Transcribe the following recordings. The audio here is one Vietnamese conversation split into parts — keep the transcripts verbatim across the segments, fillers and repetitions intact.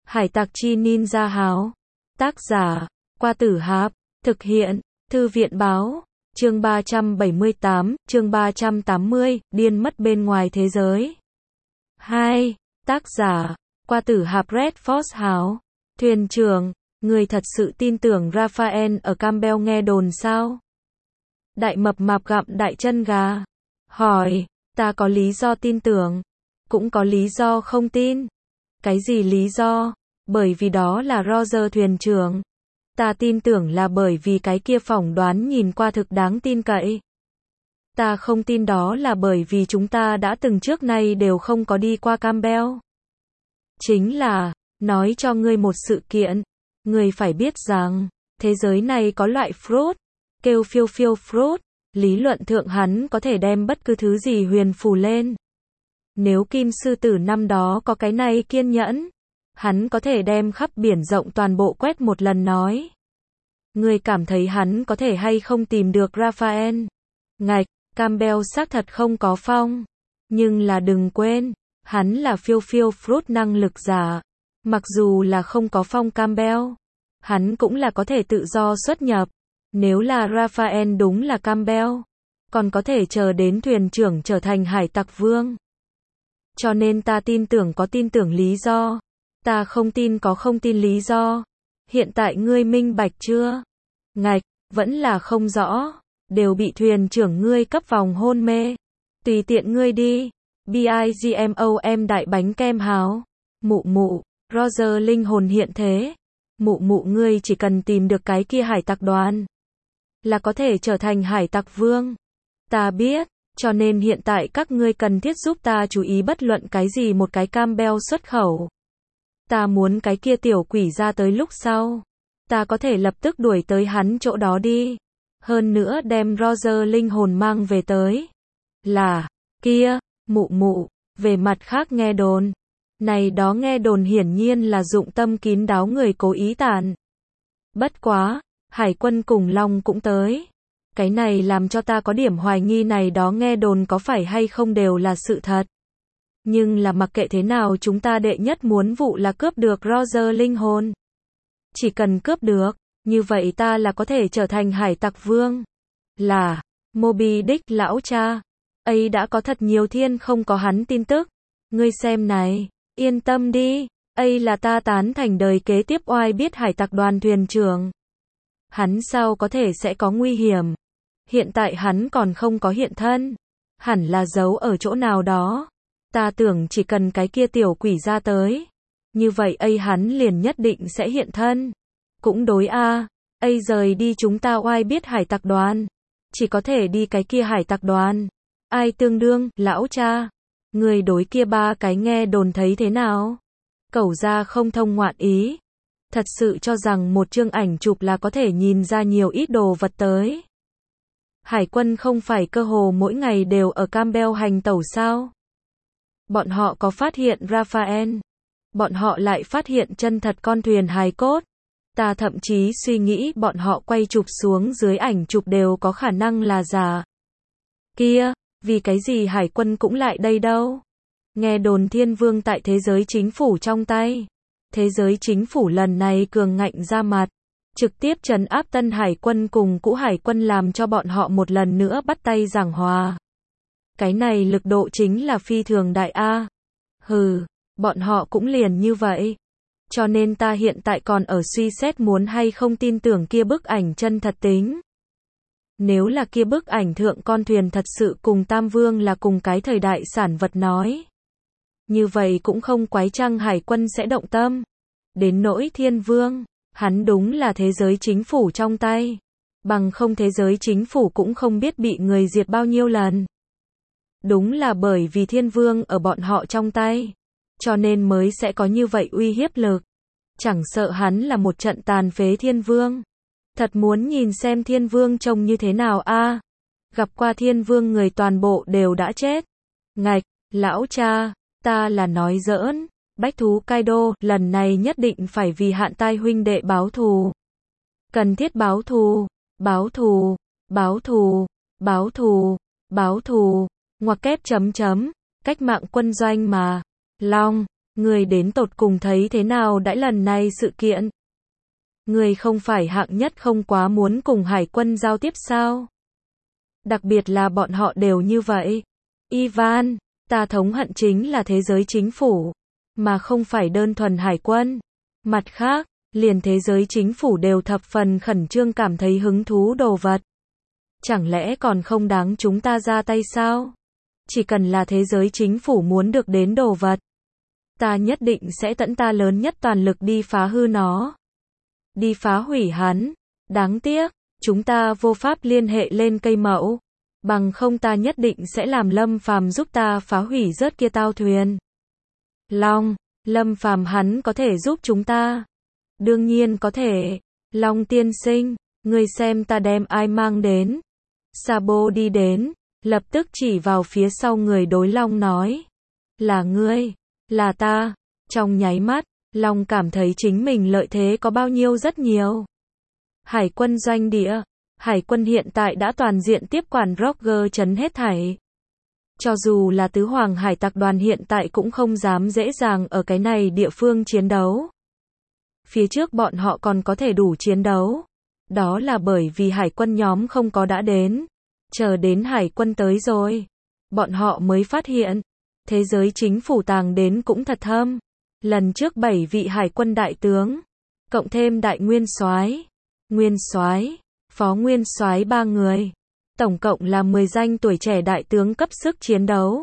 Hải tặc chi ninja háo. Tác giả, Qua Tử Hạp. Thực hiện, Thư viện Báo. Chương ba trăm bảy mươi tám, chương ba trăm tám mươi, điên mất bên ngoài thế giới. hai. Tác giả, Qua Tử Hạp. Red Force háo. Thuyền trưởng, người thật sự tin tưởng Raphael ở Campbell nghe đồn sao? Đại mập mạp gặm đại chân gà. Hỏi, ta có lý do tin tưởng, cũng có lý do không tin. Cái gì lý do? Bởi vì đó là Roger thuyền trưởng. Ta tin tưởng là bởi vì cái kia phỏng đoán nhìn qua thực đáng tin cậy. Ta không tin đó là bởi vì chúng ta đã từng trước nay đều không có đi qua Campbell. Chính là, nói cho ngươi một sự kiện, ngươi phải biết rằng, thế giới này có loại fruit, kêu phiêu phiêu fruit, lý luận thượng hắn có thể đem bất cứ thứ gì huyền phù lên. Nếu Kim Sư Tử năm đó có cái này kiên nhẫn, hắn có thể đem khắp biển rộng toàn bộ quét một lần nói. Ngươi cảm thấy hắn có thể hay không tìm được Raphael? Ngạch, Campbell xác thật không có phong. Nhưng là đừng quên, hắn là phiêu phiêu fruit năng lực giả. Mặc dù là không có phong Campbell, hắn cũng là có thể tự do xuất nhập. Nếu là Raphael đúng là Campbell, còn có thể chờ đến thuyền trưởng trở thành hải tặc vương. Cho nên ta tin tưởng có tin tưởng lý do. Ta không tin có không tin lý do. Hiện tại ngươi minh bạch chưa? Ngạch, vẫn là không rõ. Đều bị thuyền trưởng ngươi cấp vòng hôn mê. Tùy tiện ngươi đi. Bigmom đại bánh kem háo. Mụ mụ, Roger linh hồn hiện thế. Mụ mụ ngươi chỉ cần tìm được cái kia hải tặc đoàn, là có thể trở thành hải tặc vương. Ta biết, cho nên hiện tại các ngươi cần thiết giúp ta chú ý bất luận cái gì một cái Campbell xuất khẩu. Ta muốn cái kia tiểu quỷ ra tới lúc sau, ta có thể lập tức đuổi tới hắn chỗ đó đi. Hơn nữa đem Roger linh hồn mang về tới. Là, kia, mụ mụ, về mặt khác nghe đồn. Này đó nghe đồn hiển nhiên là dụng tâm kín đáo người cố ý tản. Bất quá, hải quân cùng Long cũng tới. Cái này làm cho ta có điểm hoài nghi này đó nghe đồn có phải hay không đều là sự thật. Nhưng là mặc kệ thế nào chúng ta đệ nhất muốn vụ là cướp được Roger linh hồn. Chỉ cần cướp được, như vậy ta là có thể trở thành hải tặc vương. Là, Moby Dick lão cha. Ấy đã có thật nhiều thiên không có hắn tin tức. Ngươi xem này, yên tâm đi, ấy là ta tán thành đời kế tiếp oai biết hải tặc đoàn thuyền trưởng. Hắn sao có thể sẽ có nguy hiểm. Hiện tại hắn còn không có hiện thân. Hẳn là giấu ở chỗ nào đó. Ta tưởng chỉ cần cái kia tiểu quỷ ra tới. Như vậy ấy hắn liền nhất định sẽ hiện thân. Cũng đối a, ấy rời đi chúng ta oai biết hải tặc đoàn. Chỉ có thể đi cái kia hải tặc đoàn. Ai tương đương, lão cha. Người đối kia ba cái nghe đồn thấy thế nào? Cẩu ra không thông ngoạn ý. Thật sự cho rằng một chương ảnh chụp là có thể nhìn ra nhiều ít đồ vật tới. Hải quân không phải cơ hồ mỗi ngày đều ở Campbell hành tẩu sao? Bọn họ có phát hiện Raphael. Bọn họ lại phát hiện chân thật con thuyền hài cốt. Ta thậm chí suy nghĩ bọn họ quay chụp xuống dưới ảnh chụp đều có khả năng là giả. Kia, vì cái gì hải quân cũng lại đây đâu? Nghe đồn thiên vương tại thế giới chính phủ trong tay. Thế giới chính phủ lần này cường ngạnh ra mặt. Trực tiếp trấn áp tân hải quân cùng cũ hải quân làm cho bọn họ một lần nữa bắt tay giảng hòa. Cái này lực độ chính là phi thường đại A. Hừ, bọn họ cũng liền như vậy. Cho nên ta hiện tại còn ở suy xét muốn hay không tin tưởng kia bức ảnh chân thật tính. Nếu là kia bức ảnh thượng con thuyền thật sự cùng Tam Vương là cùng cái thời đại sản vật nói. Như vậy cũng không quái chăng hải quân sẽ động tâm. Đến nỗi Thiên Vương, hắn đúng là thế giới chính phủ trong tay. Bằng không thế giới chính phủ cũng không biết bị người diệt bao nhiêu lần. Đúng là bởi vì Thiên Vương ở bọn họ trong tay. Cho nên mới sẽ có như vậy uy hiếp lực. Chẳng sợ hắn là một trận tàn phế Thiên Vương. Thật muốn nhìn xem Thiên Vương trông như thế nào a. Gặp qua Thiên Vương người toàn bộ đều đã chết. Ngạch, lão cha, ta là nói giỡn. Bách thú Kaido, lần này nhất định phải vì Hạn Tai huynh đệ báo thù. Cần thiết báo thù, báo thù, báo thù, báo thù, báo thù, ngoặc kép chấm chấm, cách mạng quân doanh mà. Long, Người đến tột cùng thấy thế nào đãi lần này sự kiện? Người không phải hạng nhất không quá muốn cùng hải quân giao tiếp sao? Đặc biệt là bọn họ đều như vậy. Ivan, ta thống hận chính là thế giới chính phủ, mà không phải đơn thuần hải quân. Mặt khác, liền thế giới chính phủ đều thập phần khẩn trương cảm thấy hứng thú đồ vật. Chẳng lẽ còn không đáng chúng ta ra tay sao? Chỉ cần là thế giới chính phủ muốn được đến đồ vật, ta nhất định sẽ tận ta lớn nhất toàn lực đi phá hư nó. Đi phá hủy hắn. Đáng tiếc, chúng ta vô pháp liên hệ lên cây mẫu. Bằng không ta nhất định sẽ làm Lâm Phàm giúp ta phá hủy rớt kia tao thuyền. Long, Lâm Phàm hắn có thể giúp chúng ta. Đương nhiên có thể. Long tiên sinh, ngươi xem ta đem ai mang đến. Sabo đi đến, lập tức chỉ vào phía sau người đối Long nói. Là ngươi, là ta. Trong nháy mắt, Long cảm thấy chính mình lợi thế có bao nhiêu rất nhiều. Hải quân doanh địa. Hải quân hiện tại đã toàn diện tiếp quản Roger trấn hết thảy. Cho dù là tứ hoàng hải tặc đoàn hiện tại cũng không dám dễ dàng ở cái này địa phương chiến đấu. Phía trước bọn họ còn có thể đủ chiến đấu. Đó là bởi vì hải quân nhóm không có đã đến. Chờ đến hải quân tới rồi. Bọn họ mới phát hiện. Thế giới chính phủ tàng đến cũng thật thâm. Lần trước bảy vị hải quân đại tướng. Cộng thêm đại nguyên soái, nguyên soái, phó nguyên soái ba người. Tổng cộng là mười danh tuổi trẻ đại tướng cấp sức chiến đấu.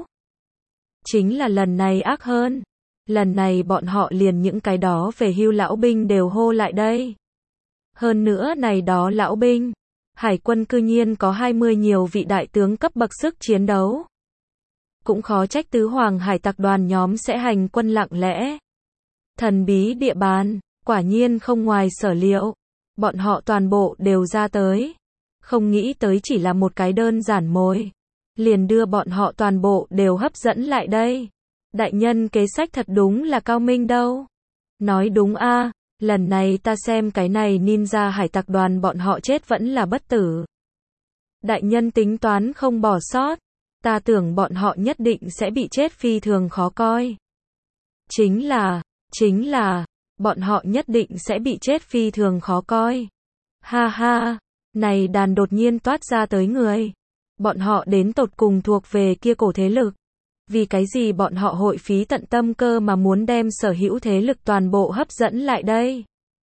Chính là lần này ác hơn. Lần này bọn họ liền những cái đó về hưu lão binh đều hô lại đây. Hơn nữa này đó lão binh. Hải quân cư nhiên có hai mươi nhiều vị đại tướng cấp bậc sức chiến đấu. Cũng khó trách tứ hoàng hải tặc đoàn nhóm sẽ hành quân lặng lẽ. Thần bí địa bàn, quả nhiên không ngoài sở liệu. Bọn họ toàn bộ đều ra tới. Không nghĩ tới chỉ là một cái đơn giản mồi. Liền đưa bọn họ toàn bộ đều hấp dẫn lại đây. Đại nhân kế sách thật đúng là cao minh đâu. Nói đúng a, lần này ta xem cái này ninja hải tặc đoàn bọn họ chết vẫn là bất tử. Đại nhân tính toán không bỏ sót. Ta tưởng bọn họ nhất định sẽ bị chết phi thường khó coi. Chính là, chính là, bọn họ nhất định sẽ bị chết phi thường khó coi. Ha ha, này đàn đột nhiên toát ra tới người. Bọn họ đến tột cùng thuộc về kia cổ thế lực. Vì cái gì bọn họ hội phí tận tâm cơ mà muốn đem sở hữu thế lực toàn bộ hấp dẫn lại đây?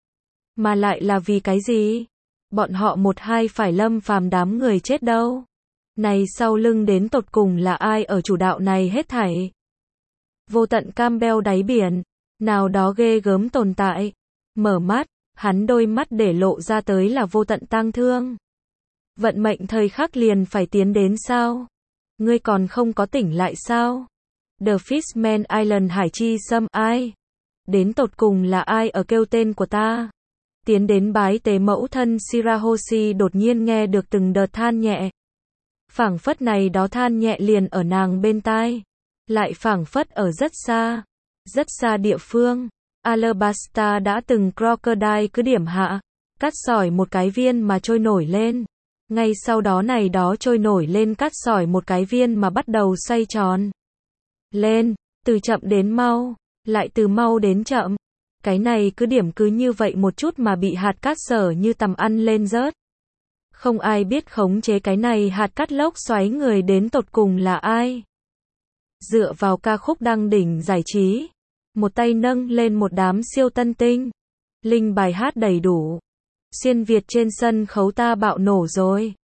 Mà lại là vì cái gì? Bọn họ một hai phải Lâm Phàm đám người chết đâu. Này sau lưng đến tột cùng là ai ở chủ đạo này hết thảy? Vô tận Campbell đáy biển, nào đó ghê gớm tồn tại. Mở mắt, hắn đôi mắt để lộ ra tới là vô tận tang thương. Vận mệnh thời khắc liền phải tiến đến sao? Ngươi còn không có tỉnh lại sao? The Fishman Island hải chi xâm ai? Đến tột cùng là ai ở kêu tên của ta? Tiến đến bái tế mẫu thân Shirahoshi đột nhiên nghe được từng đợt than nhẹ. Phảng phất này đó than nhẹ liền ở nàng bên tai. Lại phảng phất ở rất xa. Rất xa địa phương. Alabasta đã từng crocodile cứ điểm hạ. Cắt sỏi một cái viên mà trôi nổi lên. Ngay sau đó này đó trôi nổi lên cắt sỏi một cái viên mà bắt đầu xoay tròn. Lên, từ chậm đến mau. Lại từ mau đến chậm. Cái này cứ điểm cứ như vậy một chút mà bị hạt cát sở như tầm ăn lên rớt. Không ai biết khống chế cái này hạt cát lốc xoáy người đến tột cùng là ai. Dựa vào ca khúc đăng đỉnh giải trí. Một tay nâng lên một đám siêu tân tinh. Linh bài hát đầy đủ. Xuyên Việt trên sân khấu ta bạo nổ rồi.